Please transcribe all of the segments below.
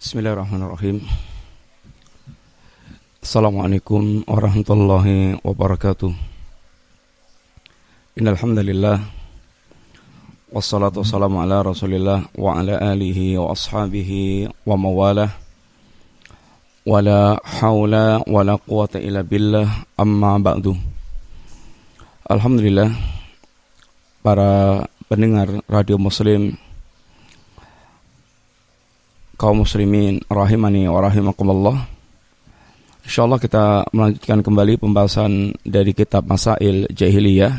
Bismillahirrahmanirrahim. Assalamualaikum warahmatullahi wabarakatuh. Innal hamdalillah wassalatu wassalamu ala Rasulillah wa ala alihi wa ashabihi wa mawalah. Wala haula wala quwata illa billah, amma ba'du. Alhamdulillah, para pendengar Radio Muslim, kaum muslimin rahimani wa rahimakumullah. Insyaallah kita melanjutkan kembali pembahasan dari kitab Masail Jahiliyah.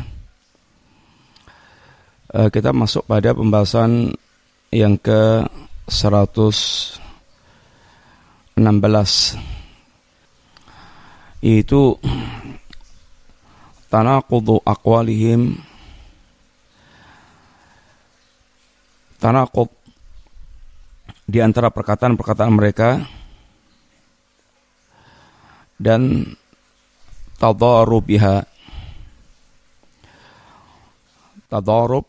Kita masuk pada pembahasan yang ke 116, yaitu tanaqudu aqwalihim, tanaqud di antara perkataan-perkataan mereka, dan tadarub biha, tadarub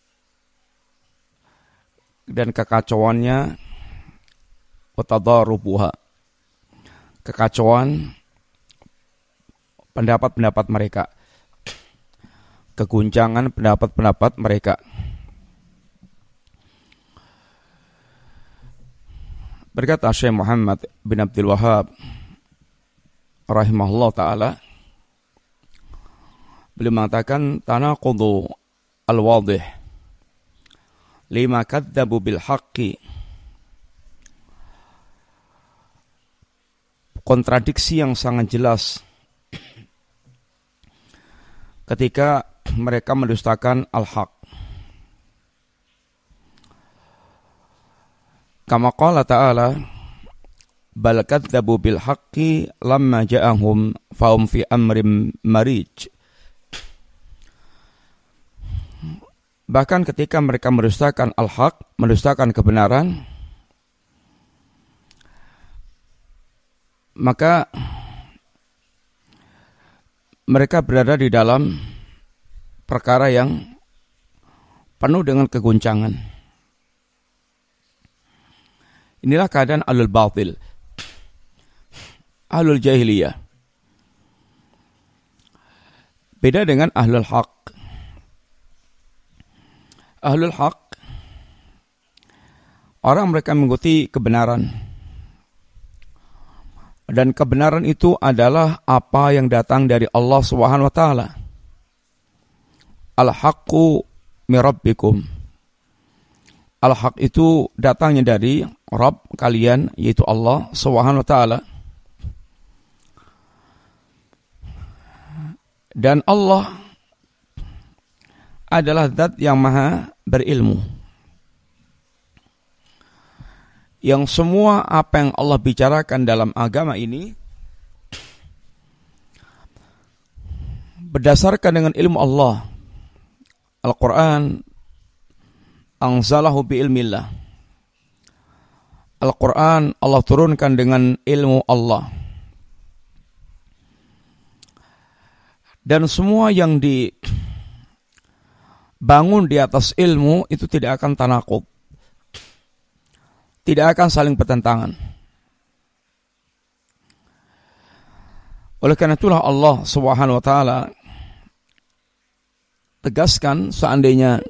dan kekacauannya, watadarubuha, kekacauan pendapat-pendapat mereka, keguncangan pendapat-pendapat mereka. Berkata Syekh Muhammad bin Abdul Wahhab rahimahullah ta'ala, beliau mengatakan tanaqudu al-wadih lima kadzabu bil haqqi, kontradiksi yang sangat jelas ketika mereka mendustakan al-haq. Kama qala ta'ala, bal kadzabu bil haqqi lamma ja'ahum fahum fi amrin marij. Bahkan ketika mereka mendustakan al-haq, mendustakan kebenaran, maka mereka berada di dalam perkara yang penuh dengan keguncangan. Inilah keadaan ahlul batil, ahlul jahiliyah. Beda dengan ahlul haq. Ahlul haq, orang mereka mengikuti kebenaran. Dan kebenaran itu adalah apa yang datang dari Allah Subhanahu wa taala. Al-haqqu min rabbikum. Al-haq itu datangnya dari Rabb kalian, yaitu Allah Subhanahu wa taala. Dan Allah adalah zat yang maha berilmu, yang semua apa yang Allah bicarakan dalam agama ini berdasarkan dengan ilmu Allah. Al-Quran anzalahu bi ilmillah. Al-Quran Allah turunkan dengan ilmu Allah. Dan semua yang dibangun di atas ilmu itu tidak akan tanaqud, tidak akan saling bertentangan. Oleh karena itulah Allah Subhanahu wa taala tegaskan, seandainya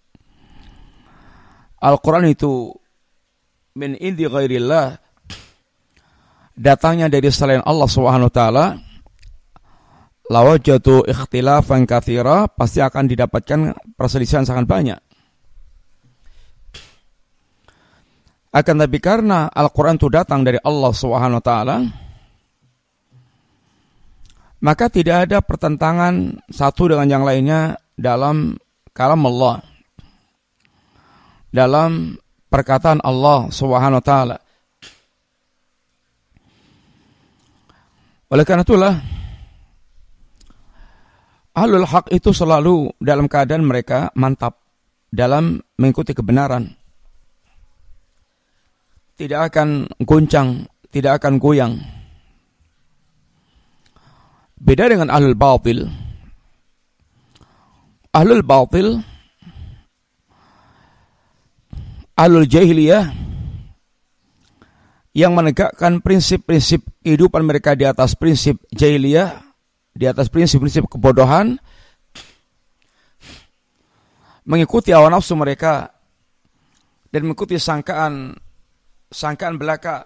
Al-Quran itu min indi ghairillah, datangnya dari selain Allah Subhanahu wa taala, lawajatu ikhtilafan katsira, pasti akan didapatkan perselisihan sangat banyak. Akan tapi karena Al-Quran itu datang dari Allah Subhanahu wa taala, maka tidak ada pertentangan satu dengan yang lainnya dalam kalam Allah, dalam perkataan Allah Subhanahu wa taala. Oleh karena itulah ahlul haq itu selalu dalam keadaan mereka mantap dalam mengikuti kebenaran. Tidak akan goncang, tidak akan goyang. Beda dengan ahlul batil. Ahlul batil, ahlul jahiliyah, yang menegakkan prinsip-prinsip kehidupan mereka di atas prinsip jahiliyah, di atas prinsip-prinsip kebodohan, mengikuti hawa nafsu mereka dan mengikuti sangkaan belaka.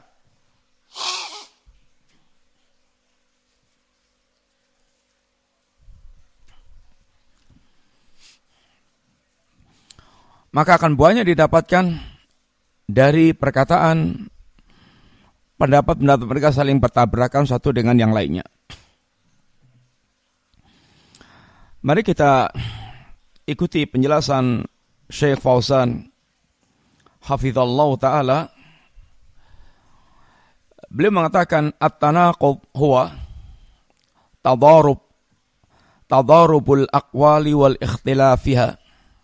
Maka akan banyak didapatkan dari perkataan pendapat-pendapat mereka saling bertabrakan satu dengan yang lainnya. Mari kita ikuti penjelasan Syekh Fauzan hafizallahu ta'ala. Beliau mengatakan at-tanaqud huwa tadarubul aqwali wal ikhtilafiha.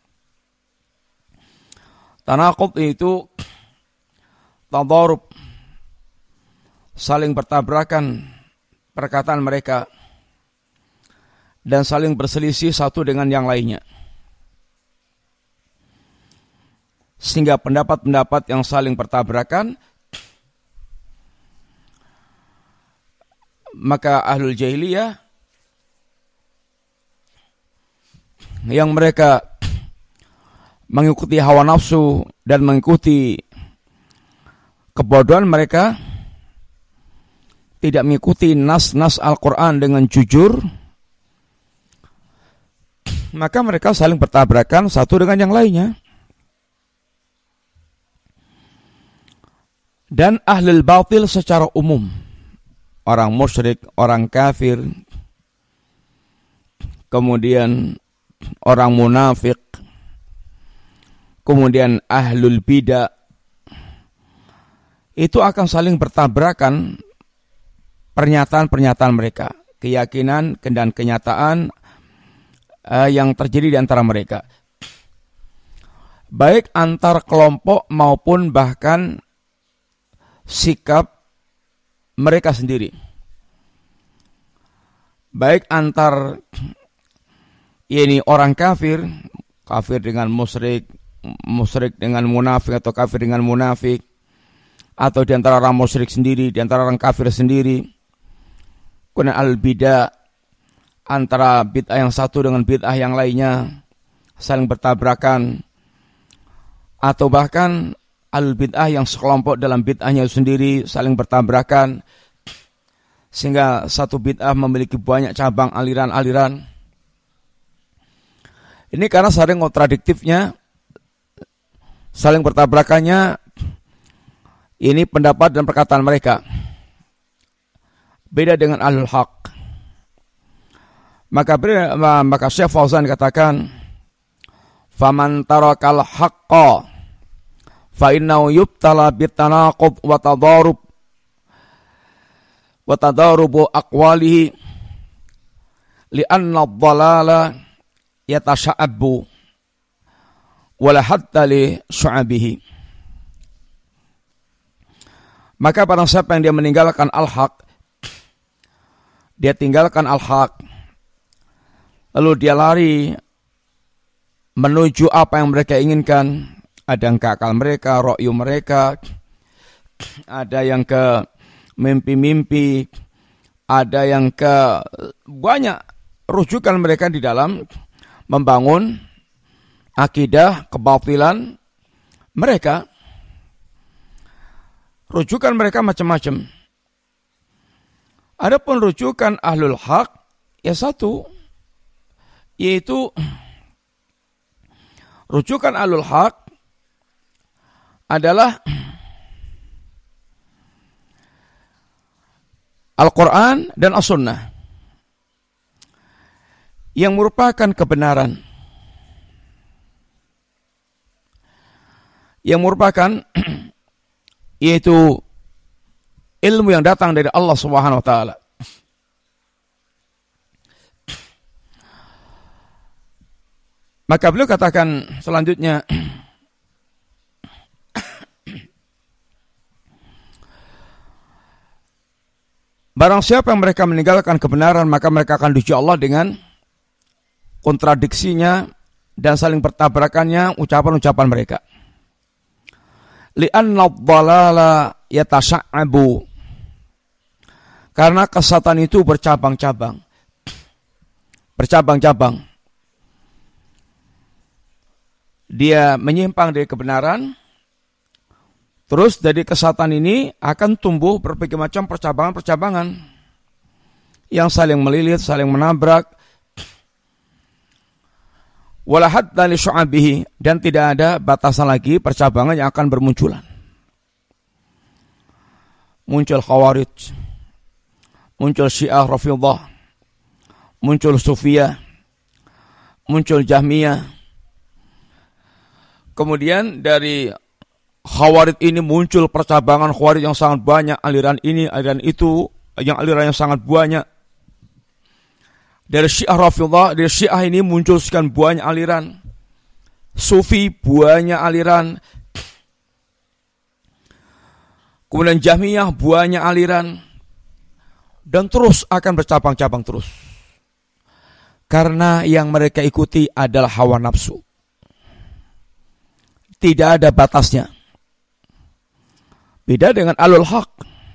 Tanaqud itu tadarub, saling bertabrakan perkataan mereka dan saling berselisih satu dengan yang lainnya. Sehingga pendapat-pendapat yang saling bertabrakan, maka ahlul jahiliyah yang mereka mengikuti hawa nafsu dan mengikuti kebodohan mereka, tidak mengikuti nas-nas Al-Quran dengan jujur, maka mereka saling bertabrakan satu dengan yang lainnya. Dan ahlul batil secara umum, orang musyrik, orang kafir, kemudian orang munafik, kemudian ahlul bidah, itu akan saling bertabrakan pernyataan-pernyataan mereka, keyakinan dan kenyataan yang terjadi di antara mereka, baik antar kelompok maupun bahkan sikap mereka sendiri, baik antar orang kafir dengan musyrik dengan munafik, atau kafir dengan munafik, atau di antara orang musyrik sendiri, di antara orang kafir sendiri. Kemudian al-bidah, antara bid'ah yang satu dengan bid'ah yang lainnya saling bertabrakan, atau bahkan al-bid'ah yang sekelompok dalam bid'ahnya sendiri saling bertabrakan, sehingga satu bid'ah memiliki banyak cabang aliran-aliran. Ini karena saling kontradiktifnya, saling bertabrakannya ini pendapat dan perkataan mereka. Beda dengan ahlul haq. Maka Syekh Fauzan katakan, faman tarakal haqqa fa innahu yubtala bitanaqud wa tadarubu aqwalihi li'anna ad-dhalala yatasha'abbu wala hatta li syu'abihi. Maka barang siapa yang dia meninggalkan al-haq, dia tinggalkan al-haq, lalu dia lari menuju apa yang mereka inginkan, ada yang ke akal mereka, ra'yu mereka, ada yang ke mimpi-mimpi, ada yang ke banyak rujukan mereka di dalam membangun akidah kebatilan mereka. Rujukan mereka macam-macam. Adapun rujukan ahlul haq ya satu, yaitu rujukan ahlul haq adalah Al-Quran dan As-Sunnah yang merupakan kebenaran, yang merupakan yaitu ilmu yang datang dari Allah Subhanahu wa taala. Maka beliau katakan selanjutnya, barang siapa yang mereka meninggalkan kebenaran, maka mereka akan diuji Allah dengan kontradiksinya dan saling bertabrakannya ucapan-ucapan mereka. Li'anna ad-dhalala yatasha'abu. Karena kesesatan itu bercabang-cabang. Bercabang-cabang. Dia menyimpang dari kebenaran. Terus dari kesesatan ini akan tumbuh berbagai macam percabangan-percabangan yang saling melilit, saling menabrak. Wala hadda li syu'abihi, dan tidak ada batasan lagi percabangan yang akan bermunculan. Muncul Khawarij, muncul Syiah Rafidhah, muncul Sufiyah, muncul Jahmiyah. Kemudian dari Khawarij ini muncul percabangan Khawarij yang sangat banyak, aliran ini, aliran itu, yang aliran yang sangat banyak. Dari Syiah Rafidhah, dari Syiah ini muncul sekian banyak aliran. Sufi banyak aliran. Kemudian Jahmiyah banyak aliran. Dan terus akan bercabang-cabang terus. Karena yang mereka ikuti adalah hawa nafsu. Tidak ada batasnya. Beda dengan alul haq.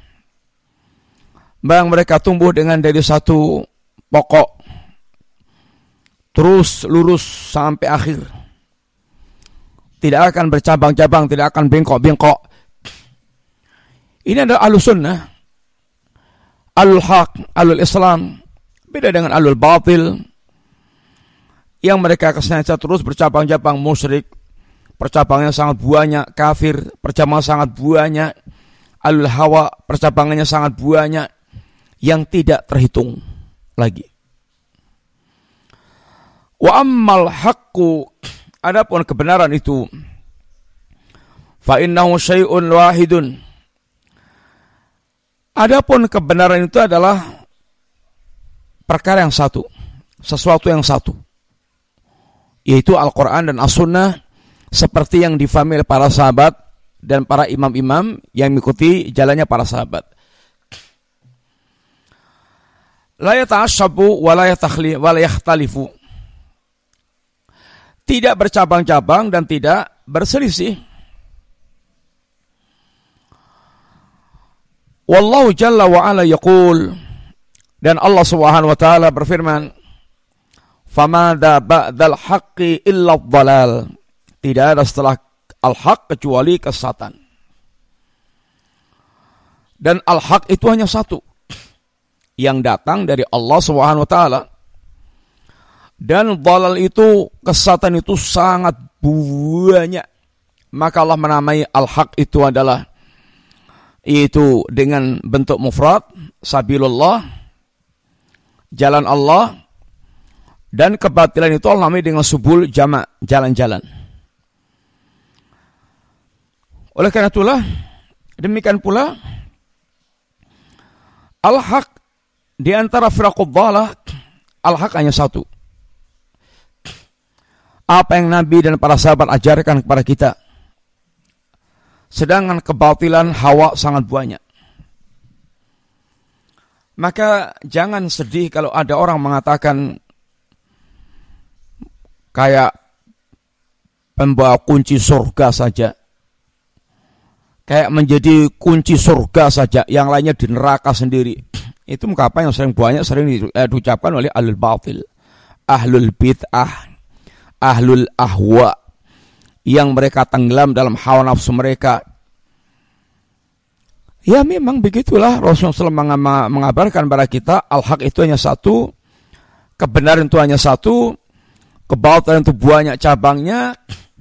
Mereka tumbuh dengan dari satu pokok. Terus lurus sampai akhir. Tidak akan bercabang-cabang, tidak akan bengkok-bengkok. Ini adalah alul sunnah. Alul haq, alul Islam. Beda dengan alul batil. Yang mereka kesenantiasa terus bercabang-cabang, musyrik. Percabangannya sangat banyak, kafir. Percabangan sangat banyak. Alul hawa, percabangannya sangat banyak. Yang tidak terhitung lagi. Wa ammal haqqu, adapun kebenaran itu, fa innahu syai'un wahidun. Adapun kebenaran itu adalah perkara yang satu, sesuatu yang satu, yaitu Al-Quran dan As-Sunnah, seperti yang difahami oleh para sahabat dan para imam-imam yang mengikuti jalannya para sahabat. La yata'ashabu wa la yakhtalifu. Tidak bercabang-cabang dan tidak berselisih. Wallahu jalla wa ala yaqul, dan Allah Subhanahu wa taala berfirman, "Famada ba'dal haqqi illa dhalal." Tidak ada setelah al-haq kecuali kesesatan. Dan al-haq itu hanya satu, yang datang dari Allah Subhanahu wa taala. Dan dhalal itu, kesesatan itu sangat banyak. Maka Allah menamai al-haq itu adalah, yaitu dengan bentuk mufrad, sabilullah, jalan Allah. Dan kebatilan itu Allah namai dengan subul, jamak, jalan-jalan. Oleh karena itulah, demikian pula al-haq di antara firaqud dhalah, al-haq hanya satu. Apa yang Nabi dan para sahabat ajarkan kepada kita. Sedangkan kebatilan hawa sangat banyak. Maka jangan sedih kalau ada orang mengatakan kayak pembawa kunci surga saja. Kayak menjadi kunci surga saja, yang lainnya di neraka sendiri. Itu apa yang sering diucapkan oleh ahlul batil, ahlul bid'ah, ahlul ahwa, yang mereka tenggelam dalam hawa nafsu mereka. Ya memang begitulah, Rasulullah SAW mengabarkan kepada kita, al-haq itu hanya satu, kebenaran itu hanya satu, kebatilan itu banyak cabangnya.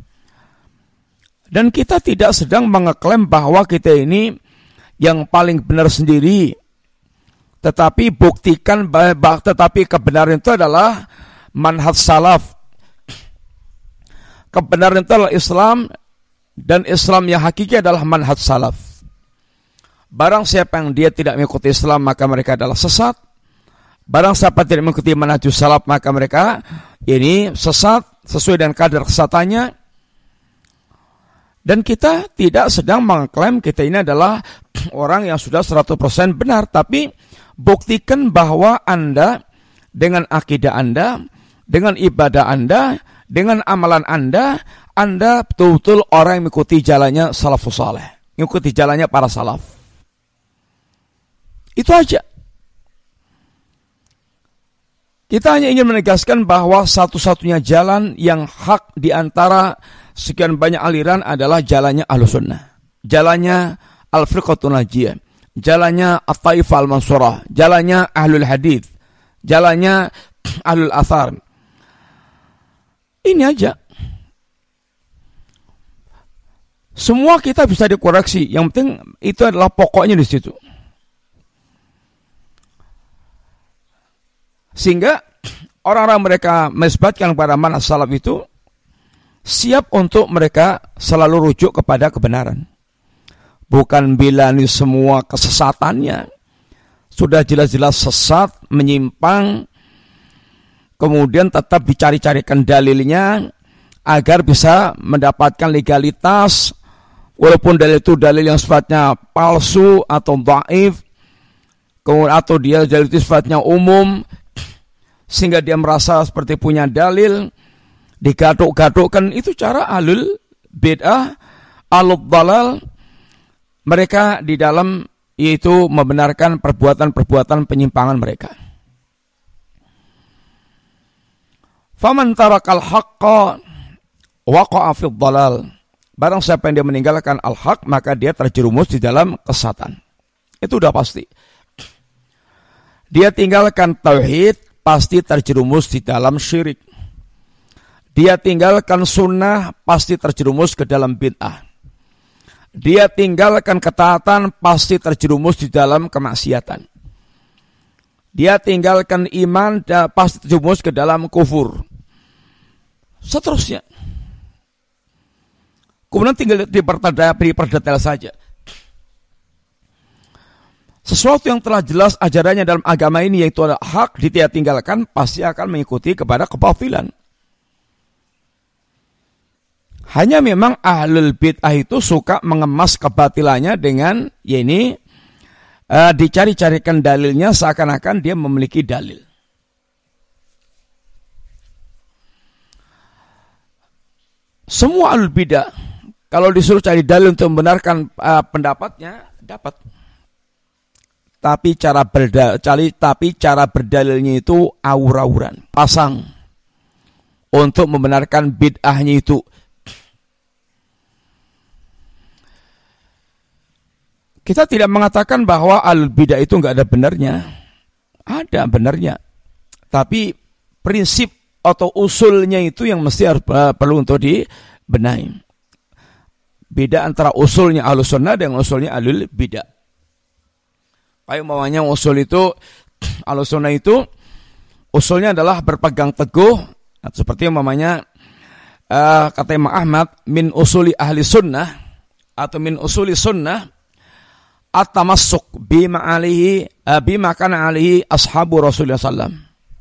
Dan kita tidak sedang mengeklaim bahwa kita ini yang paling benar sendiri. Tetapi buktikan, tetapi kebenaran itu adalah manhaj salaf. Kebenaran itu adalah Islam, dan Islam yang hakiki adalah manhaj salaf. Barang siapa yang dia tidak mengikuti Islam, maka mereka adalah sesat. Barang siapa tidak mengikuti manhaj salaf, maka mereka ini sesat sesuai dengan kadar kesesatannya. Dan kita tidak sedang mengklaim kita ini adalah orang yang sudah 100% benar. Tapi buktikan bahwa Anda dengan akidah Anda, dengan ibadah Anda, dengan amalan Anda betul-betul orang yang mengikuti jalannya salafus saleh. mengikuti jalannya para salaf. Itu aja. Kita hanya ingin menegaskan bahwa satu-satunya jalan yang hak di antara sekian banyak aliran adalah jalannya Ahlussunnah, jalannya Al-Firqatun Najiyah, jalannya At-Taifah Al-Mansurah, jalannya Ahlul Hadith, jalannya Ahlul Athar. Ini aja. Semua kita bisa dikoreksi. Yang penting itu adalah pokoknya di situ. Sehingga orang-orang mereka menisbatkan kepada manhaj salaf itu siap untuk mereka selalu rujuk kepada kebenaran. Bukan bilani semua kesesatannya. Sudah jelas-jelas sesat, menyimpang, kemudian tetap dicari-carikan dalilnya agar bisa mendapatkan legalitas, walaupun dalil itu dalil yang sifatnya palsu atau dhaif, atau dia dalil itu sifatnya umum, sehingga dia merasa seperti punya dalil, digaduk-gadukkan. Itu cara ahlul bid'ah, ahlul dalal, mereka di dalam yaitu membenarkan perbuatan-perbuatan penyimpangan mereka. Faman tarakal haqqa waqa'a fid dalal. Barang siapa yang dia meninggalkan al-haq, maka dia terjerumus di dalam kesesatan. Itu udah pasti. Dia tinggalkan tauhid, pasti terjerumus di dalam syirik. Dia tinggalkan sunnah, pasti terjerumus ke dalam bid'ah. Dia tinggalkan ketaatan, pasti terjerumus di dalam kemaksiatan. Dia tinggalkan iman, pasti terjerumus ke dalam kufur. Seterusnya. Kemudian tinggal diperdetail saja. Sesuatu yang telah jelas ajarannya dalam agama ini, yaitu adalah hak, dia tinggalkan, pasti akan mengikuti kepada kebatilan. Hanya memang ahlul bid'ah itu suka mengemas kebatilannya dengan dicari-carikan dalilnya seakan-akan dia memiliki dalil. Semua ahlul bid'ah kalau disuruh cari dalil untuk membenarkan pendapatnya, dapat. Tapi cara berdalilnya itu awur-awuran, pasang untuk membenarkan bid'ahnya itu. Kita tidak mengatakan bahwa al-bid'ah itu enggak ada benarnya. Ada benarnya. Tapi prinsip atau usulnya itu yang mesti harus perlu untuk dibenahi. Beda antara usulnya Ahlussunnah dengan usulnya ahlul bid'ah. Kayak umpamanya usul itu Ahlussunnah itu usulnya adalah berpegang teguh, seperti umpamanya kata Imam Ahmad, min usuli ahli sunnah atau min usuli sunnah at-tamassuk bima kana alihi ashabu Rasulullah sallam.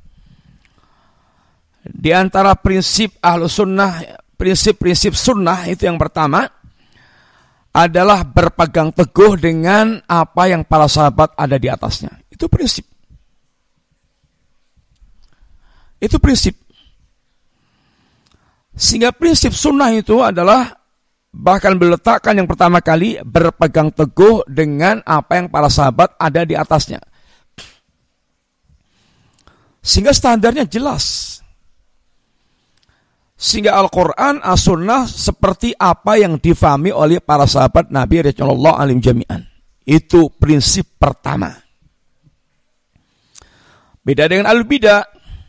Di antara prinsip Ahlus Sunnah, prinsip-prinsip sunnah itu yang pertama adalah berpegang teguh dengan apa yang para sahabat ada di atasnya. Itu prinsip. Itu prinsip. Sehingga prinsip sunnah itu adalah bahkan diletakkan yang pertama kali berpegang teguh dengan apa yang para sahabat ada di atasnya. Sehingga standarnya jelas. Sehingga Al-Quran, As-Sunnah seperti apa yang difahami oleh para sahabat Nabi Rasulullah alim jami'an. Itu prinsip pertama. Beda dengan al-bidah.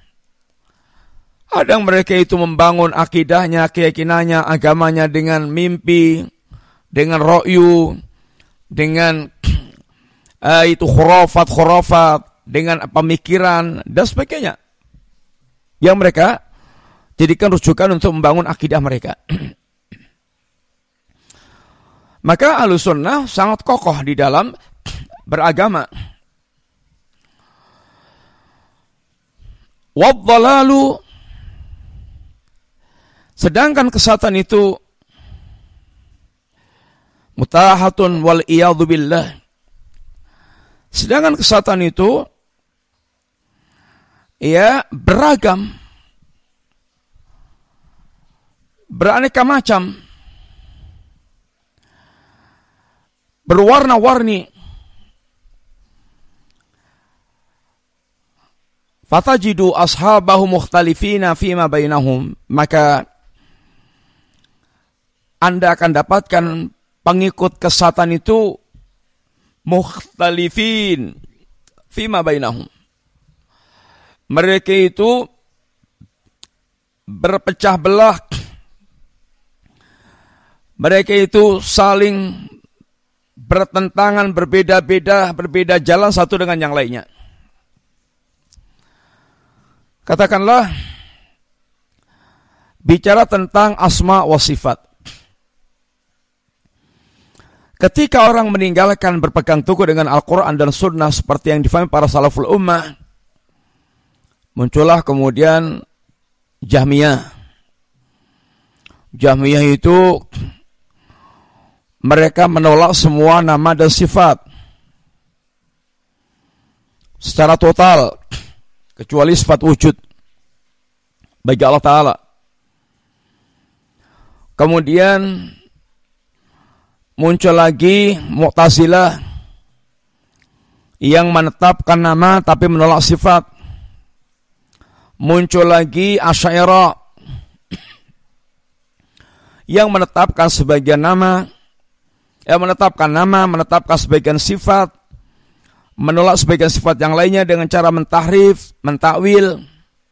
Ada mereka itu membangun akidahnya, keyakinannya, agamanya dengan mimpi, dengan ro'yu, dengan itu khurafat, dengan pemikiran, dan sebagainya. Yang mereka jadikan rujukan untuk membangun akidah mereka. Maka Ahlussunnah sangat kokoh di dalam beragama. Wadhalalu, sedangkan kesesatan itu mutahatun wal iyadhu billah. Sedangkan kesesatan itu beragam, beraneka macam. berwarna-warni. Fatajidu ashabahu mukhtalifina fima bainahum, maka Anda akan dapatkan pengikut kesatan itu mukhtalifin fima bainahum. Mereka itu berpecah belah. Mereka itu saling bertentangan, berbeda jalan satu dengan yang lainnya. Katakanlah, bicara tentang asma wa sifat. Ketika orang meninggalkan berpegang teguh dengan Al-Quran dan Sunnah seperti yang difahami para salaful ummah, muncullah kemudian Jahmiyah. Jahmiyah itu mereka menolak semua nama dan sifat secara total, kecuali sifat wujud bagi Allah Ta'ala. Kemudian muncul lagi Mu'tazilah yang menetapkan nama tapi menolak sifat. Muncul lagi Asy'ariyah yang menetapkan sebagian nama, menetapkan sebagian sifat, menolak sebagian sifat yang lainnya dengan cara mentahrif, mentakwil.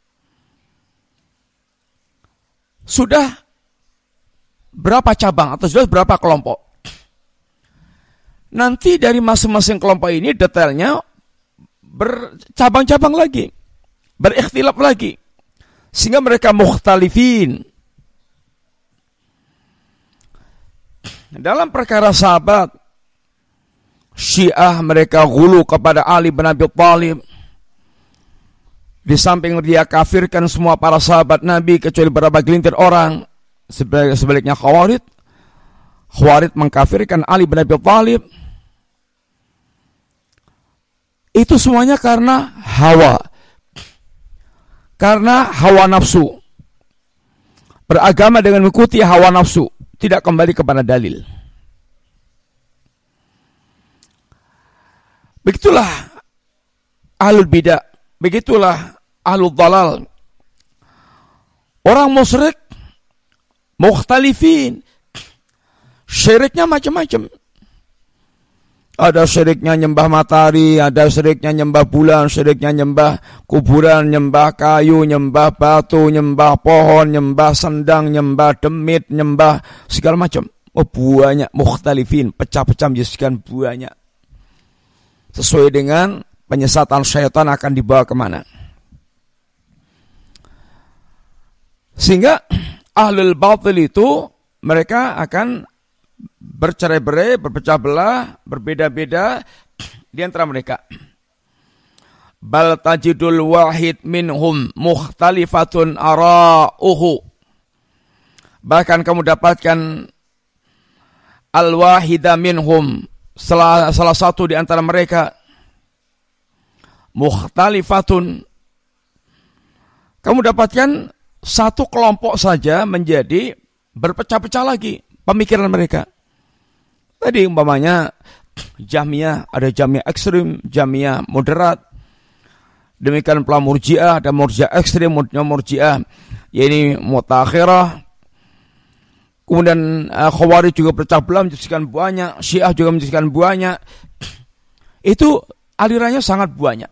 Sudah berapa cabang atau sudah berapa kelompok? Nanti dari masing-masing kelompok ini detailnya bercabang-cabang lagi, berikhtilaf lagi, sehingga mereka mukhtalifin. Dalam perkara sahabat, Syiah mereka ghulu kepada Ali bin Abi Thalib. Di samping dia kafirkan semua para sahabat Nabi kecuali beberapa gelintir orang. Sebaliknya Khawarij mengkafirkan Ali bin Abi Thalib. Itu semuanya karena hawa nafsu. Beragama dengan mengikuti hawa nafsu, tidak kembali kepada dalil. Begitulah ahlul bidah, begitulah ahlul dhalal. Orang musyrik mukhtalifin, syiriknya macam-macam. Ada syiriknya nyembah matahari, ada syiriknya nyembah bulan, syiriknya nyembah kuburan, nyembah kayu, nyembah batu, nyembah pohon, nyembah sendang, nyembah demit, nyembah segala macam. Oh, banyak mukhtalifin, pecah-pecah menjadi sekian banyak. Sesuai dengan penyesatan syaitan akan dibawa kemana. Sehingga ahlul batil itu mereka akan bercerai-berai, berpecah belah, berbeda-beda di antara mereka. Bal tajidul wahid minhum mukhtalifatun ara'uhu. Bahkan kamu dapatkan al-wahida minhum, salah satu di antara mereka mukhtalifatun. Kamu dapatkan satu kelompok saja menjadi berpecah-pecah lagi pemikiran mereka. Tadi umpamanya Jahmiyah, ada Jahmiyah ekstrim, Jahmiyah moderat. Demikian pula Murji'ah, ada Murji'ah ekstrim, Murji'ah yaitu mutakhirah. Kemudian Khawarij juga berpecah belah menjadikan banyak, Syiah juga menjadikan banyak. Itu alirannya sangat banyak.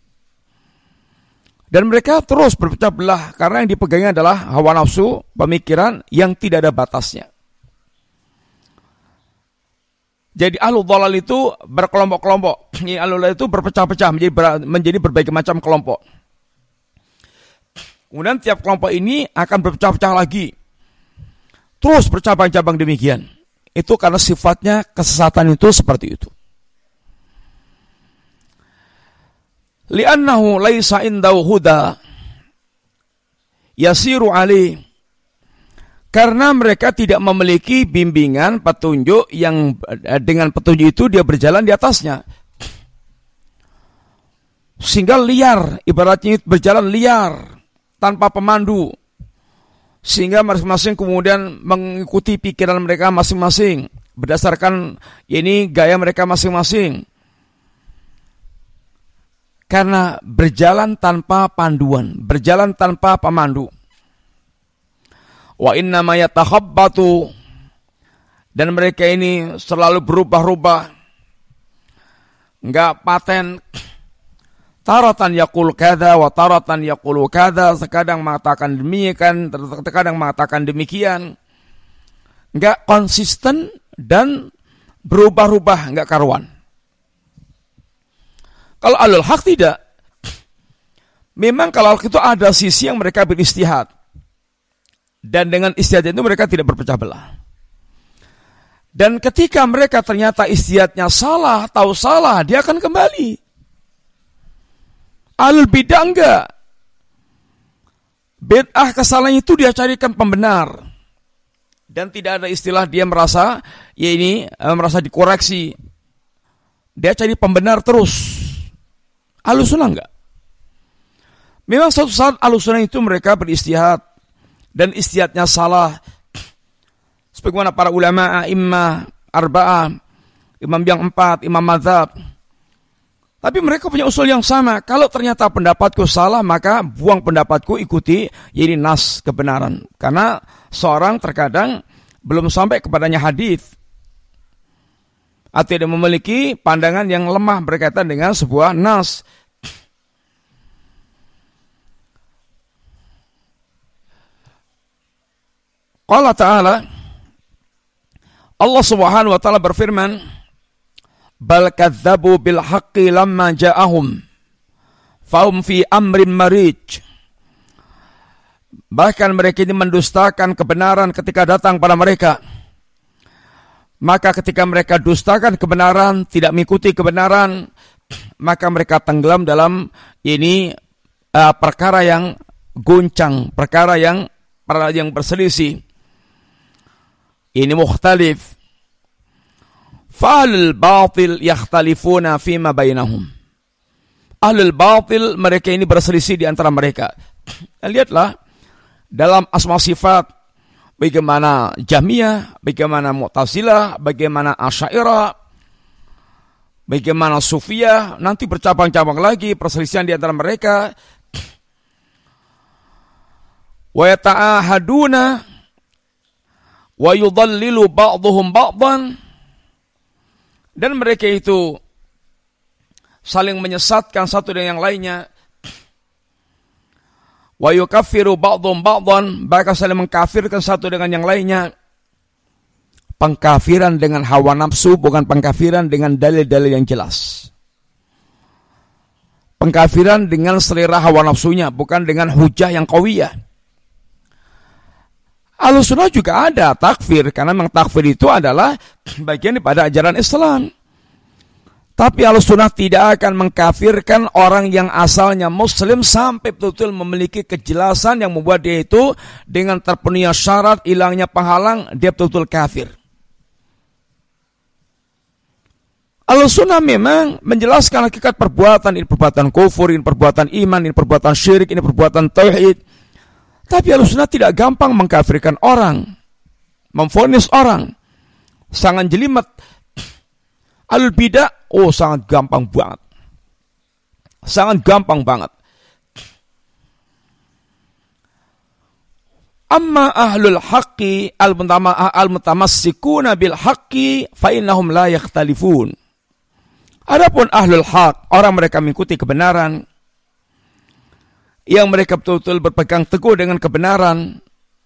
Dan mereka terus berpecah belah karena yang dipegangnya adalah hawa nafsu, pemikiran yang tidak ada batasnya. Jadi ahlul dhalal itu berkelompok-kelompok. Ahlul dhalal itu berpecah-pecah menjadi berbagai macam kelompok. Kemudian tiap kelompok ini akan berpecah-pecah lagi. Terus bercabang-cabang demikian. Itu karena sifatnya kesesatan itu seperti itu. Li'annahu laisa indahu huda yasiru alaih. Karena mereka tidak memiliki bimbingan, petunjuk yang dengan petunjuk itu dia berjalan di atasnya. Sehingga liar, ibaratnya berjalan liar tanpa pemandu. Sehingga masing-masing kemudian mengikuti pikiran mereka masing-masing, berdasarkan ini gaya mereka masing-masing. Karena berjalan tanpa panduan, berjalan tanpa pemandu. Wa inna ma yatakhabbatu, dan mereka ini selalu berubah-ubah, enggak paten. Taratan yaqul kadza wa taratan yaqulu kadza, terkadang mengatakan demikian, terkadang mengatakan demikian. Enggak konsisten dan berubah-ubah, enggak karuan. Kalau ahlul haq tidak. Memang kalau itu ada sisi yang mereka beristihad. Dan dengan istihad itu mereka tidak berpecah belah. Dan ketika mereka ternyata istihadnya salah, tahu salah, dia akan kembali. Ahlul bid'ah enggak. Bid'ah kesalahan itu dia carikan pembenar. Dan tidak ada istilah dia merasa merasa dikoreksi. Dia cari pembenar terus. Ahlus sunnah enggak. Memang suatu saat ahlus sunnah itu mereka beristihad dan istihadnya salah. Sebagaimana para ulama a'immah arba'ah, imam yang 4, imam mazhab. Tapi mereka punya usul yang sama. Kalau ternyata pendapatku salah, maka buang pendapatku, ikuti nas kebenaran. Karena seorang terkadang belum sampai kepadanya hadis atau tidak memiliki pandangan yang lemah berkaitan dengan sebuah nas. Qala ta'ala, Allah Subhanahu wa taala berfirman, bal kadzdzabu bil haqqi lamma ja'ahum fahum fi amrin marij. Bahkan mereka ini mendustakan kebenaran ketika datang pada mereka. Maka ketika mereka dustakan kebenaran, tidak mengikuti kebenaran, maka mereka tenggelam dalam perkara yang goncang, perkara yang berselisih. Ini mukhtalif. Fa'alul batil yakhtalifuna fima bainahum. Ahlul batil, mereka ini berselisih di antara mereka. Lihatlah dalam asma sifat, bagaimana Jahmiyah, bagaimana Mu'tazilah, bagaimana Asy'ariyah, bagaimana Sufiyah, nanti bercabang-cabang lagi perselisihan di antara mereka. Wa yata'ahaduna wa yudallilu ba'dhum ba'dhan, dan mereka itu saling menyesatkan satu dengan yang lainnya. Wa yukaffiru ba'dhum ba'dhan, bahkan saling mengkafirkan satu dengan yang lainnya. Pengkafiran dengan hawa nafsu, bukan pengkafiran dengan dalil-dalil yang jelas. Pengkafiran dengan selera hawa nafsunya, bukan dengan hujah yang qawiyah. Ahlus sunnah juga ada takfir, karena memang takfir itu adalah bagian daripada ajaran Islam. Tapi Ahlus sunnah tidak akan mengkafirkan orang yang asalnya muslim sampai betul-betul memiliki kejelasan yang membuat dia itu dengan terpenuhi syarat, hilangnya penghalang, dia betul-betul kafir. Ahlus sunnah memang menjelaskan hakikat perbuatan, ini perbuatan kufur, ini perbuatan iman, ini perbuatan syirik, ini perbuatan tauhid. Tapi Ahlus sunnah tidak gampang mengkafirkan orang, memvonis orang, sangat jelimet. Ahlul bidah, sangat gampang banget. Sangat gampang banget. Amma ahlul haqqi al-mutamassikuna bil haqqi fa innahum la yakhtalifun. Adapun ahlul haq, orang mereka mengikuti kebenaran, yang mereka betul-betul berpegang teguh dengan kebenaran.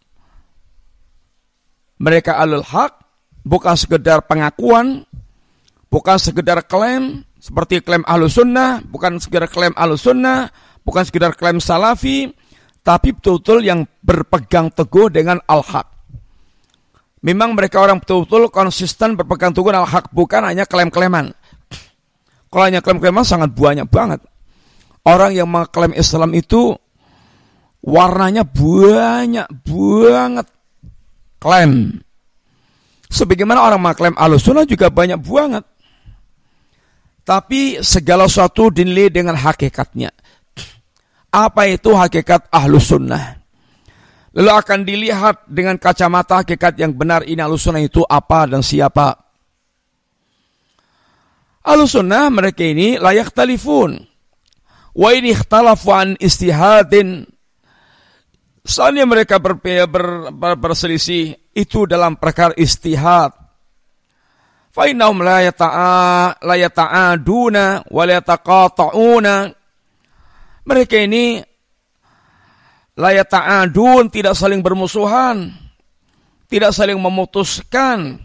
Mereka ahlul haq, bukan sekedar pengakuan, bukan sekedar klaim seperti klaim ahlus sunnah, bukan sekedar klaim ahlus sunnah, bukan sekedar klaim salafi, tapi betul-betul yang berpegang teguh dengan al-haq. Memang mereka orang betul-betul konsisten berpegang teguh dengan al-haq, bukan hanya klaim-klaiman. Kalau hanya klaim-klaiman sangat banyak banget. Orang yang mengklaim Islam itu warnanya banyak banget klaim. Sebagaimana orang mengklaim ahlus sunnah juga banyak banget. Tapi segala sesuatu dinilai dengan hakikatnya. Apa itu hakikat ahlus sunnah? Lalu akan dilihat dengan kacamata hakikat yang benar ini Ahlussunnah itu apa dan siapa. Ahlussunnah mereka ini la yakhtalifun. Wa in ikhtalafu an istihadin. Soalnya mereka berselisih itu dalam perkara istihad. Fa innahum la yata'aduna wa la yataqata'una. Mereka ini la yata'adun, tidak saling bermusuhan, tidak saling memutuskan.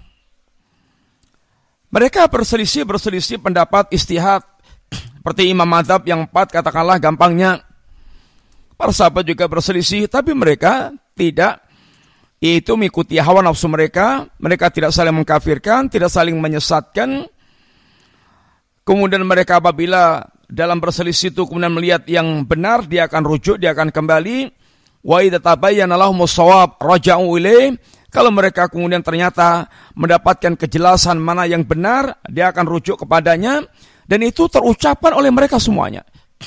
Mereka berselisih pendapat istihad. Seperti imam mazhab yang 4, katakanlah gampangnya. Para sahabat juga berselisih, tapi mereka tidak itu mengikuti hawa nafsu mereka. Mereka tidak saling mengkafirkan, tidak saling menyesatkan. Kemudian mereka apabila dalam berselisih itu kemudian melihat yang benar, dia akan rujuk, dia akan kembali. Wa idza tabayyana lahumus shawab raja'u ilaih. Kalau mereka kemudian ternyata mendapatkan kejelasan mana yang benar, dia akan rujuk kepadanya, dan itu terucapkan oleh mereka semuanya.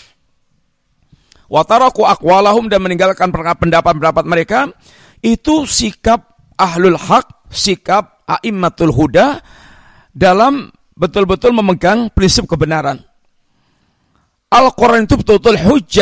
Wa taraku aqwalahum, dan meninggalkan pendapat-pendapat mereka. Itu sikap ahlul haq, sikap a'immatul huda dalam betul-betul memegang prinsip kebenaran. Al-Quran itu betul-betul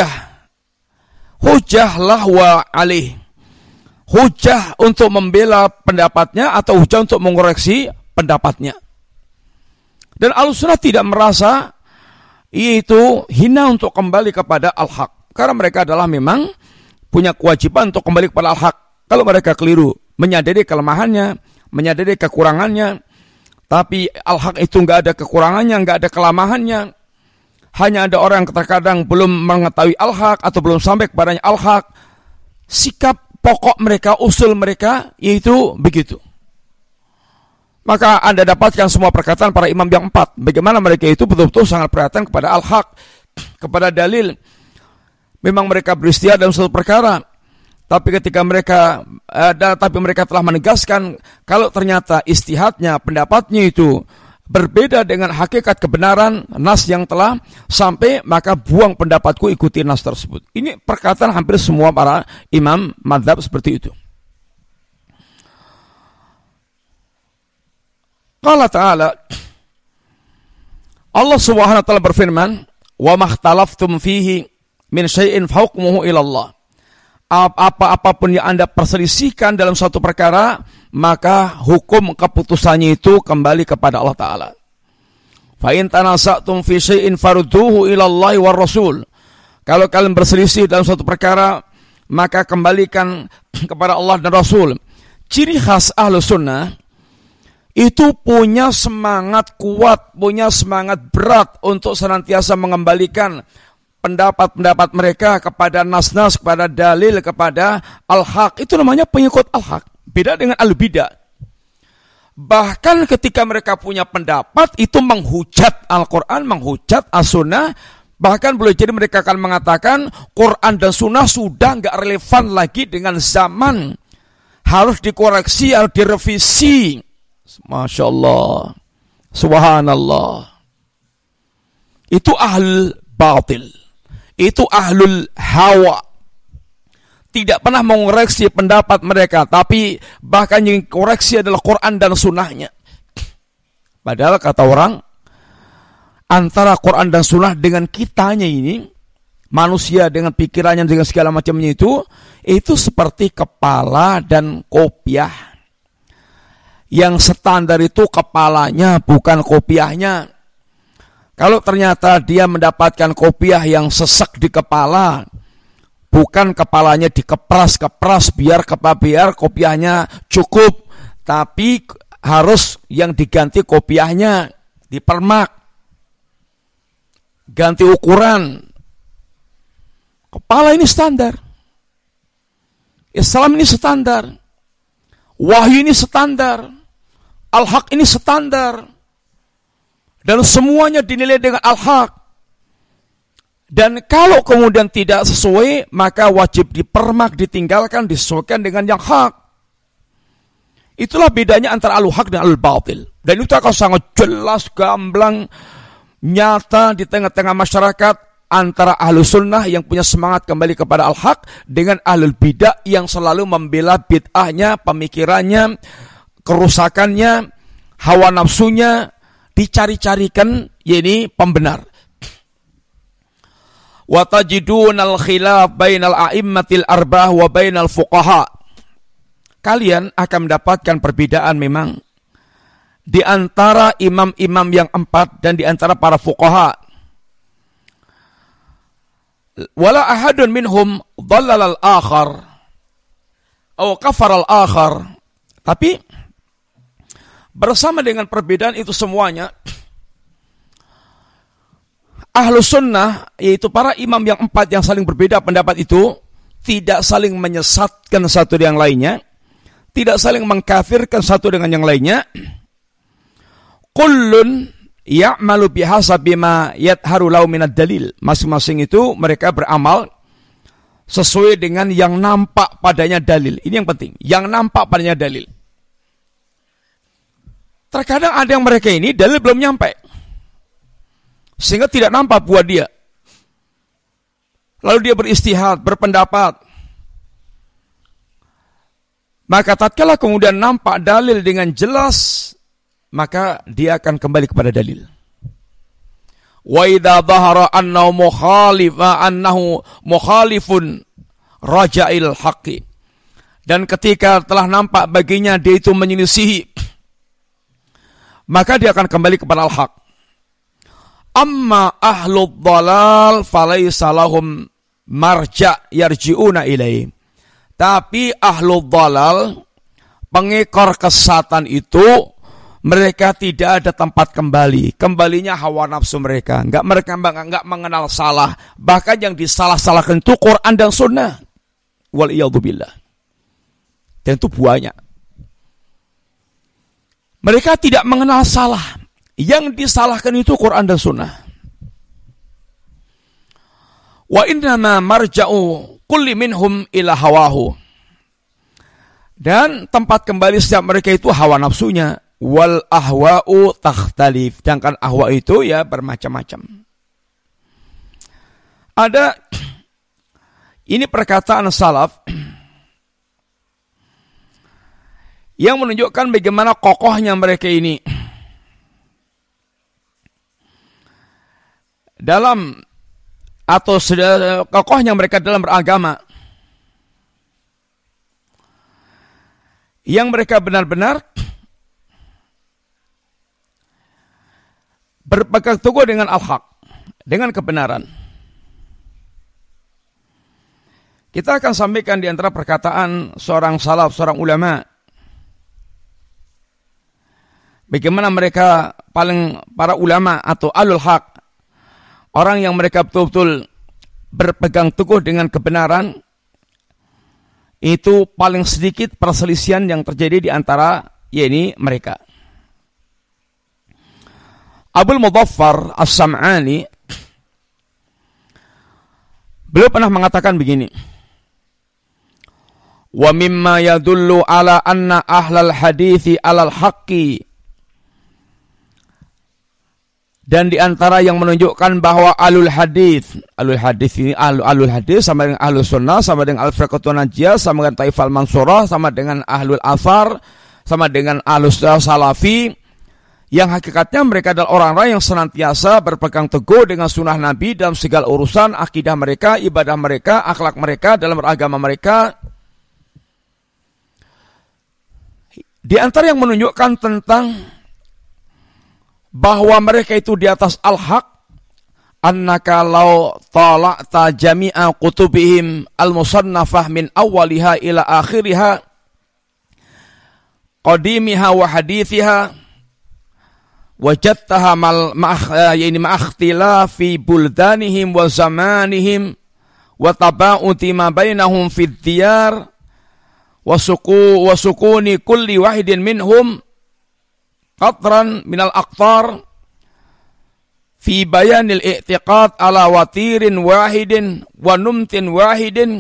hujjah lahwa alih, hujjah untuk membela pendapatnya atau hujjah untuk mengoreksi pendapatnya. Dan Ahlussunnah tidak merasa itu hina untuk kembali kepada al-haq, karena mereka adalah memang punya kewajiban untuk kembali kepada al-haq. Kalau mereka keliru, menyadari kelemahannya, menyadari kekurangannya, tapi al-haq itu nggak ada kekurangannya, nggak ada kelemahannya. Hanya ada orang yang terkadang belum mengetahui al-haq atau belum sampai kepadanya al-haq. Sikap pokok mereka, usul mereka, yaitu begitu. Maka Anda dapatkan semua perkataan para imam yang 4. Bagaimana mereka itu betul-betul sangat perhatian kepada al-haq, kepada dalil. Memang mereka beristihad dalam suatu perkara. Tapi ketika mereka telah menegaskan kalau ternyata istihadnya, pendapatnya itu berbeda dengan hakikat kebenaran nas yang telah sampai, maka buang pendapatku, ikuti nas tersebut. Ini perkataan hampir semua para imam mazhab seperti itu. Qala ta'ala, Allah Subhanahu wa taala berfirman, "Wa makhtalaftum fihi min syai'in fahukmuhu ila Allah." Apapun yang Anda perselisihkan dalam suatu perkara, maka hukum keputusannya itu kembali kepada Allah Ta'ala. Fa in tanasa'tum fi syai'in farudduhu ila Allah war Rasul. Kalau kalian berselisih dalam suatu perkara, maka kembalikan kepada Allah dan Rasul. Ciri khas Ahlussunnah itu punya semangat kuat, punya semangat berat untuk senantiasa mengembalikan pendapat-pendapat mereka kepada nas-nas, kepada dalil, kepada al-haq. Itu namanya pengikut al-haq. Beda dengan al-bidah. Bahkan ketika mereka punya pendapat, itu menghujat Al-Quran, menghujat as-sunnah. Bahkan boleh jadi mereka akan mengatakan Quran dan sunnah sudah nggak relevan lagi dengan zaman. Harus dikoreksi, harus direvisi. Masya Allah. Subhanallah. Itu ahlul batil. Itu ahlul hawa. Tidak pernah mengoreksi pendapat mereka, tapi bahkan yang koreksi adalah Quran dan sunnahnya. Padahal kata orang, antara Quran dan sunnah dengan kitanya ini, manusia dengan pikirannya, dengan segala macamnya itu seperti kepala dan kopiah. Yang standar itu kepalanya, bukan kopiahnya. Kalau ternyata dia mendapatkan kopiah yang sesek di kepala, bukan kepalanya dikepras biar kopiahnya cukup, tapi harus yang diganti kopiahnya, dipermak, ganti ukuran. Kepala ini standar, Islam ini standar, wahyu ini standar, al-haq ini standar. Dan semuanya dinilai dengan al-haq. Dan kalau kemudian tidak sesuai, maka wajib dipermak, ditinggalkan, disesuaikan dengan yang hak. Itulah bedanya antara al-haq dan al-batil. Dan itu akan sangat jelas, gamblang, nyata di tengah-tengah masyarakat. antara ahlu sunnah yang punya semangat kembali kepada al-haq dengan ahlul bidah yang selalu membela bid'ahnya, pemikirannya, kerusakannya, hawa nafsunya, dicari-carikan, yakni pembenar. Wa tajidunal khilaf bainal a'immatil arba'ah wa bainal fuqaha. Kalian akan mendapatkan perbedaan memang di antara imam-imam yang 4 dan di antara para fuqaha. Wala ahadun minhum dhallal al-akhar atau kafar al-akhar. Tapi bersama dengan perbedaan itu semuanya, ahlu sunnah, yaitu para imam yang 4 yang saling berbeda pendapat itu, tidak saling menyesatkan satu dengan lainnya, tidak saling mengkafirkan satu dengan yang lainnya. Kullun ya'malu bihasabi ma yadharu lahu minad dalil. Masing-masing itu mereka beramal sesuai dengan yang nampak padanya dalil. Ini yang penting, yang nampak padanya dalil. Terkadang ada yang mereka ini dalil belum nyampe, sehingga tidak nampak buat dia. Lalu dia beristihad, berpendapat. Maka tatkala kemudian nampak dalil dengan jelas, maka dia akan kembali kepada dalil. Wa idza dhahara annahu mukhalifun raja'il haqqi. Dan ketika telah nampak baginya dia itu menyelisihi, maka dia akan kembali kepada al-haq. Amma ahlud dhalal falaysa lahum marja' yarji'una ilaihi. Tapi ahlud dhalal, pengekor kesesatan itu, mereka tidak ada tempat kembali. Kembalinya hawa nafsu mereka. Mereka enggak mengenal salah. Bahkan yang disalah-salahkan itu Quran dan Sunnah. Waliyadzubillah. Dan itu banyak. Mereka tidak mengenal salah. Yang disalahkan itu Quran dan Sunnah. Wa innama marja'u kulli minhum ila hawahu. Dan tempat kembali setiap mereka itu hawa nafsunya. Wal ahwa'u takhtalif. Sedangkan ahwa itu ya bermacam-macam. Ada, ini perkataan salaf yang menunjukkan bagaimana kokohnya mereka ini dalam, atau kokohnya mereka dalam beragama, yang mereka benar-benar berpegang teguh dengan al-haq, dengan kebenaran. Kita akan sampaikan di antara perkataan seorang salaf, seorang ulama, bagaimana mereka para ulama atau ahlul haq, orang yang mereka betul-betul berpegang teguh dengan kebenaran, itu paling sedikit perselisihan yang terjadi di antara mereka. Abul Mudhaffar As-Sam'ani, beliau pernah mengatakan begini, wa mimma yadullu ala anna ahlal hadithi alal haqqi, dan di antara yang menunjukkan bahwa ahlul hadis ini ahlul hadis sama dengan ahlus sunnah, sama dengan al-firqatun najiyah, sama dengan taifal mansurah, sama dengan ahlul athar, sama dengan ahlus salafi, yang hakikatnya mereka adalah orang-orang yang senantiasa berpegang teguh dengan sunnah Nabi dalam segala urusan akidah mereka, ibadah mereka, akhlak mereka, dalam beragama mereka. Di antara yang menunjukkan tentang bahwa mereka itu di atas al-haq, annaka law tala'ta jami'a kutubihim al-musannafah min awwaliha ila akhiriha qadimiha wa hadithiha wajadtaha ma'akhtilafi buldanihim wa zamanihim wa taba'uti ma bainahum fid diyar wa sukuni kulli wahidin minhum qatran minal aqtar fi bayanil i'tiqad ala watirin wahidin wa numtin wahidin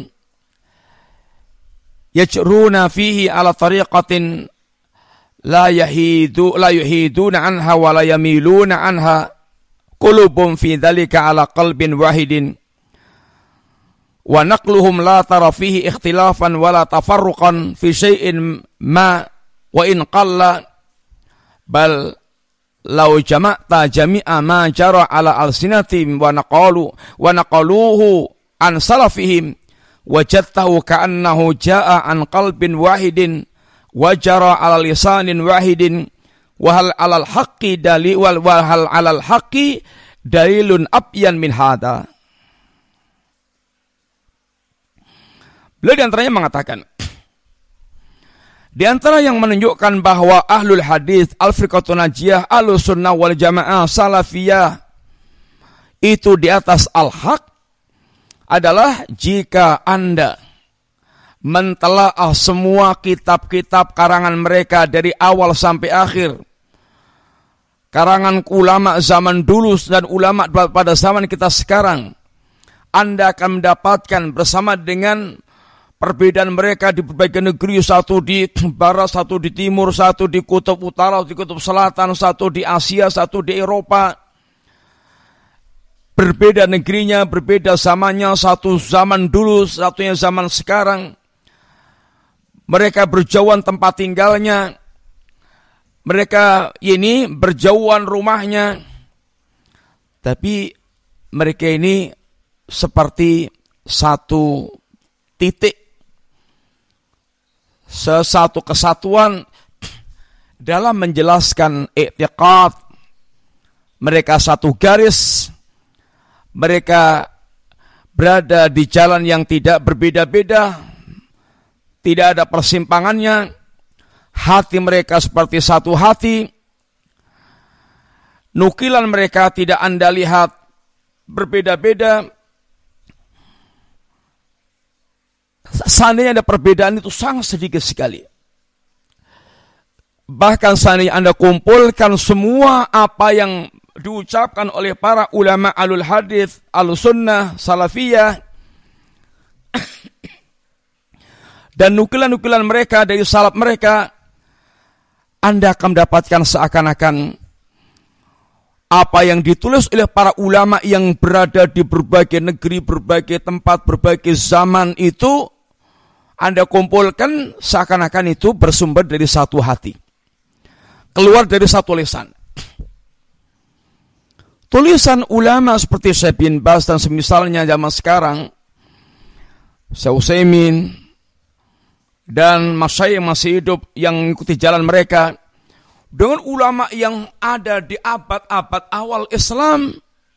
yajruna fihi ala tariqatin la yuhiduna anha wa la yamiluna anha qulubum fi dzalika ala qalbin wahidin wa naqluhum la tara fihi ikhtilafan wala tafarruqan fi syai'in ma wa in qalla bal law jama'ta jami'a ma jara ala alsinatim wa naqaluhu an salafihim wajadtahu ka'annahu ja'a an qalbin wahidin wa jara ala lisanin wahidin wa hal 'alal haqqi dalilun abyan min hada. Beliau di antaranya mengatakan, di antara yang menunjukkan bahwa ahlul hadis, al-firqatun najiyah, ahlus sunnah wal jamaah, salafiyah itu di atas al-haq adalah jika Anda mentelaah semua kitab-kitab karangan mereka dari awal sampai akhir, karangan ulama zaman dulu dan ulama pada zaman kita sekarang, Anda akan mendapatkan bersama dengan perbedaan mereka di berbagai negeri, satu di barat, satu di timur, satu di kutub utara, di kutub selatan, satu di Asia, satu di Eropa. Berbeda negerinya, berbeda zamannya, satu zaman dulu, satunya zaman sekarang. Mereka berjauhan tempat tinggalnya, mereka ini berjauhan rumahnya, tapi mereka ini seperti satu titik, sesatu kesatuan dalam menjelaskan i'tiqad. Mereka satu garis, mereka berada di jalan yang tidak berbeda-beda, tidak ada persimpangannya. Hati mereka seperti satu hati. Nukilan mereka tidak Anda lihat berbeda-beda. Seandainya ada perbedaan itu sangat sedikit sekali. Bahkan seandainya Anda kumpulkan semua apa yang diucapkan oleh para ulama alul hadis, alus sunnah, salafiyah, dan nukilan-nukilan mereka dari salaf mereka, Anda akan mendapatkan seakan-akan apa yang ditulis oleh para ulama yang berada di berbagai negeri, berbagai tempat, berbagai zaman itu, Anda kumpulkan seakan-akan itu bersumber dari satu hati, keluar dari satu lisan. Tulisan ulama seperti Syekh bin Baz dan semisalnya zaman sekarang, Syekh Utsaimin, dan masyayikh masih hidup yang mengikuti jalan mereka, dengan ulama yang ada di abad-abad awal Islam,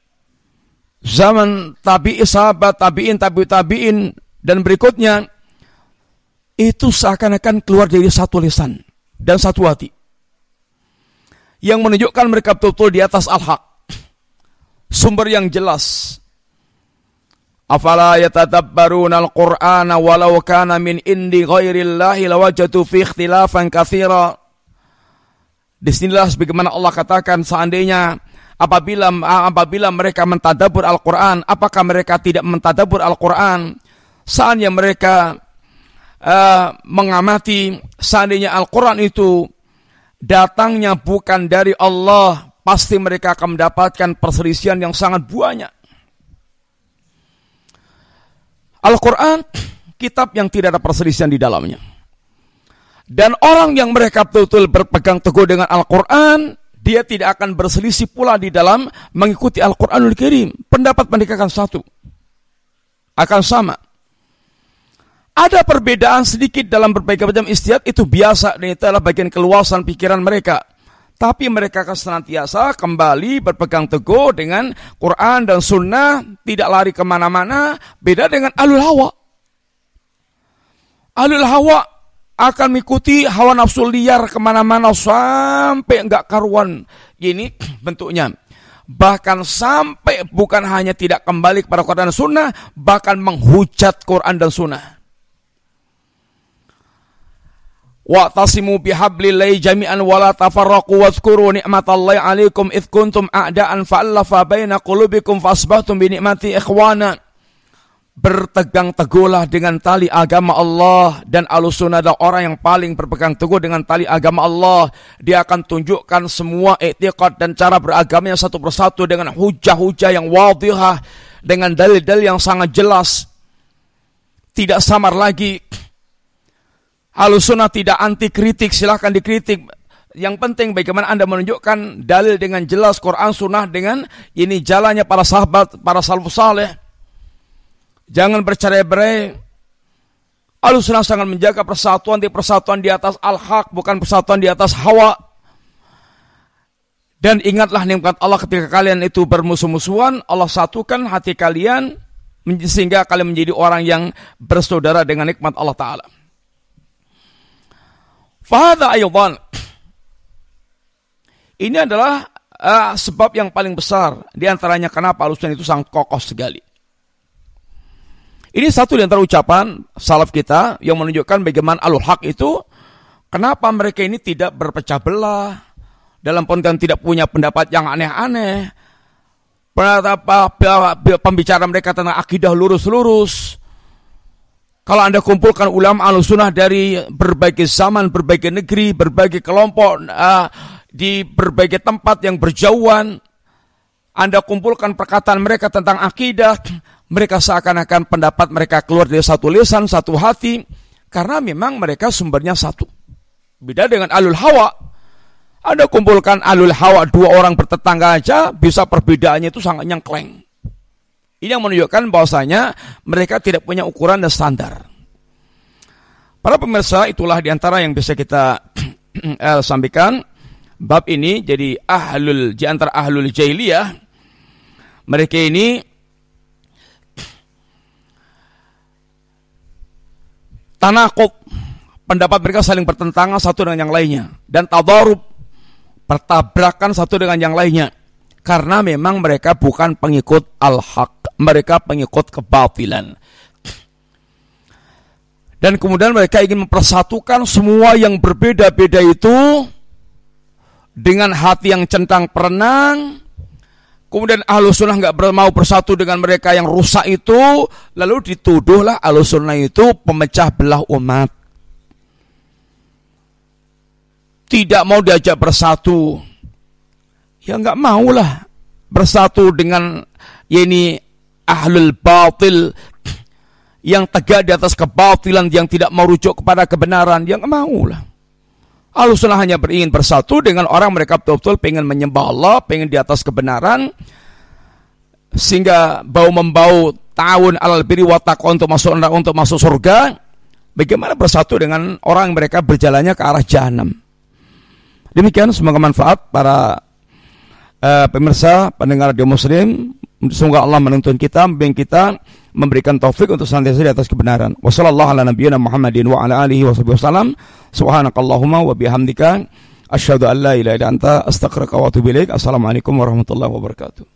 zaman tabi'i, sahabat, tabi'in, tabi'in, dan berikutnya, itu seakan-akan keluar dari satu lisan dan satu hati, yang menunjukkan mereka betul-betul di atas al-haq, sumber yang jelas. Afala yatadabbaruna al-Qur'ana walau kana min indi ghairillahi lawajadu fi ikhtilafan katsira. Disinilah sebagaimana Allah katakan, seandainya apabila mereka mentadabbur Al-Qur'an, apakah mereka tidak mentadabbur Al-Qur'an? Seandainya mereka mengamati, seandainya Al-Qur'an itu datangnya bukan dari Allah, pasti mereka akan mendapatkan perselisihan yang sangat banyak. Al-Quran, kitab yang tidak ada perselisihan di dalamnya. Dan orang yang mereka betul-betul berpegang teguh dengan Al-Quran, dia tidak akan berselisih pula di dalam mengikuti Al-Quranul Karim. Pendapat mereka akan satu, akan sama. Ada perbedaan sedikit dalam berbagai macam ijtihad, itu biasa, dan itu adalah bagian keluasan pikiran mereka. Tapi mereka akan senantiasa kembali berpegang teguh dengan Quran dan Sunnah, tidak lari kemana-mana. Beda dengan ahlul hawa. Ahlul hawa akan mengikuti hawa nafsu liar kemana-mana sampai enggak karuan. Ini bentuknya. Bahkan sampai bukan hanya tidak kembali kepada Quran dan Sunnah, bahkan menghujat Quran dan Sunnah. Wa'tasimu bihablillahi jami'an wa la tafarraqu wadhkuru ni'matallahi 'alaikum idh kuntum a'da'an fa'alafa baina qulubikum fasbahtum bi ni'mati ikhwana. berpegang teguhlah dengan tali agama Allah, dan Ahlussunnah adalah orang yang paling berpegang teguh dengan tali agama Allah. Dia akan tunjukkan semua i'tiqad dan cara beragamanya satu persatu dengan hujah-hujah yang wadihah, dengan dalil-dalil yang sangat jelas, tidak samar lagi. Ahlussunnah tidak anti kritik, silahkan dikritik. Yang penting bagaimana Anda menunjukkan dalil dengan jelas, Quran Sunnah, dengan ini jalannya para sahabat, para salafus saleh. Jangan bercerai-berai. Ahlussunnah sangat menjaga persatuan di atas al-haq, bukan persatuan di atas hawa. Dan ingatlah nikmat Allah ketika kalian itu bermusuh-musuhan, Allah satukan hati kalian sehingga kalian menjadi orang yang bersaudara dengan nikmat Allah Ta'ala. Fahadha aydan, ini adalah sebab yang paling besar di antaranya kenapa Ahlussunnah itu sangat kokoh sekali. Ini satu di antara ucapan salaf kita yang menunjukkan bagaimana Ahlul Haq itu, kenapa mereka ini tidak berpecah belah, dalam pengertian tidak punya pendapat yang aneh-aneh, pembicara mereka tentang akidah lurus-lurus. Kalau Anda kumpulkan ulama Ahlussunnah dari berbagai zaman, berbagai negeri, berbagai kelompok, di berbagai tempat yang berjauhan, Anda kumpulkan perkataan mereka tentang akidah, mereka seakan-akan pendapat mereka keluar dari satu lisan, satu hati, karena memang mereka sumbernya satu. Beda dengan Ahlul Hawa. Anda kumpulkan Ahlul Hawa, dua orang bertetangga aja, bisa perbedaannya itu sangat nyengkleng. Ini yang menunjukkan bahwasanya mereka tidak punya ukuran dan standar. Para pemirsa, itulah diantara yang bisa kita sampaikan. Bab ini jadi di antara ahlul jahiliyah, mereka ini tanaqub, pendapat mereka saling bertentangan satu dengan yang lainnya, dan tadarub, bertabrakan satu dengan yang lainnya, karena memang mereka bukan pengikut al-haq, mereka pengikut kebatilan. Dan kemudian mereka ingin mempersatukan semua yang berbeda-beda itu dengan hati yang centang perenang. Kemudian Ahlussunnah nggak mau bersatu dengan mereka yang rusak itu, lalu dituduhlah Ahlussunnah itu pemecah belah umat, tidak mau diajak bersatu. Ya nggak maulah bersatu dengan ini ahlul batil yang tegak di atas kebatilan, yang tidak mau rujuk kepada kebenaran. Ya nggak maulah. Ahlussunnah hanya ingin bersatu dengan orang mereka betul-betul pengen menyembah Allah, pengen di atas kebenaran, sehingga bau-membau ta'awun alal birri wa taqwa untuk masuk surga. Bagaimana bersatu dengan orang yang mereka berjalannya ke arah jahanam. Demikian, semoga manfaat para pemirsa, pendengar radio Muslim. Semoga Allah menuntun kita, membimbing kita, memberikan taufik untuk senantiasa di atas kebenaran. Wassallallahu ala nabiyyina Muhammadin wa ala alihi wasallam. Subhanakallahumma wa bihamdika asyhadu an la ilaha illa anta astaghfiruka wa atubu ilaik. Assalamualaikum warahmatullahi wabarakatuh.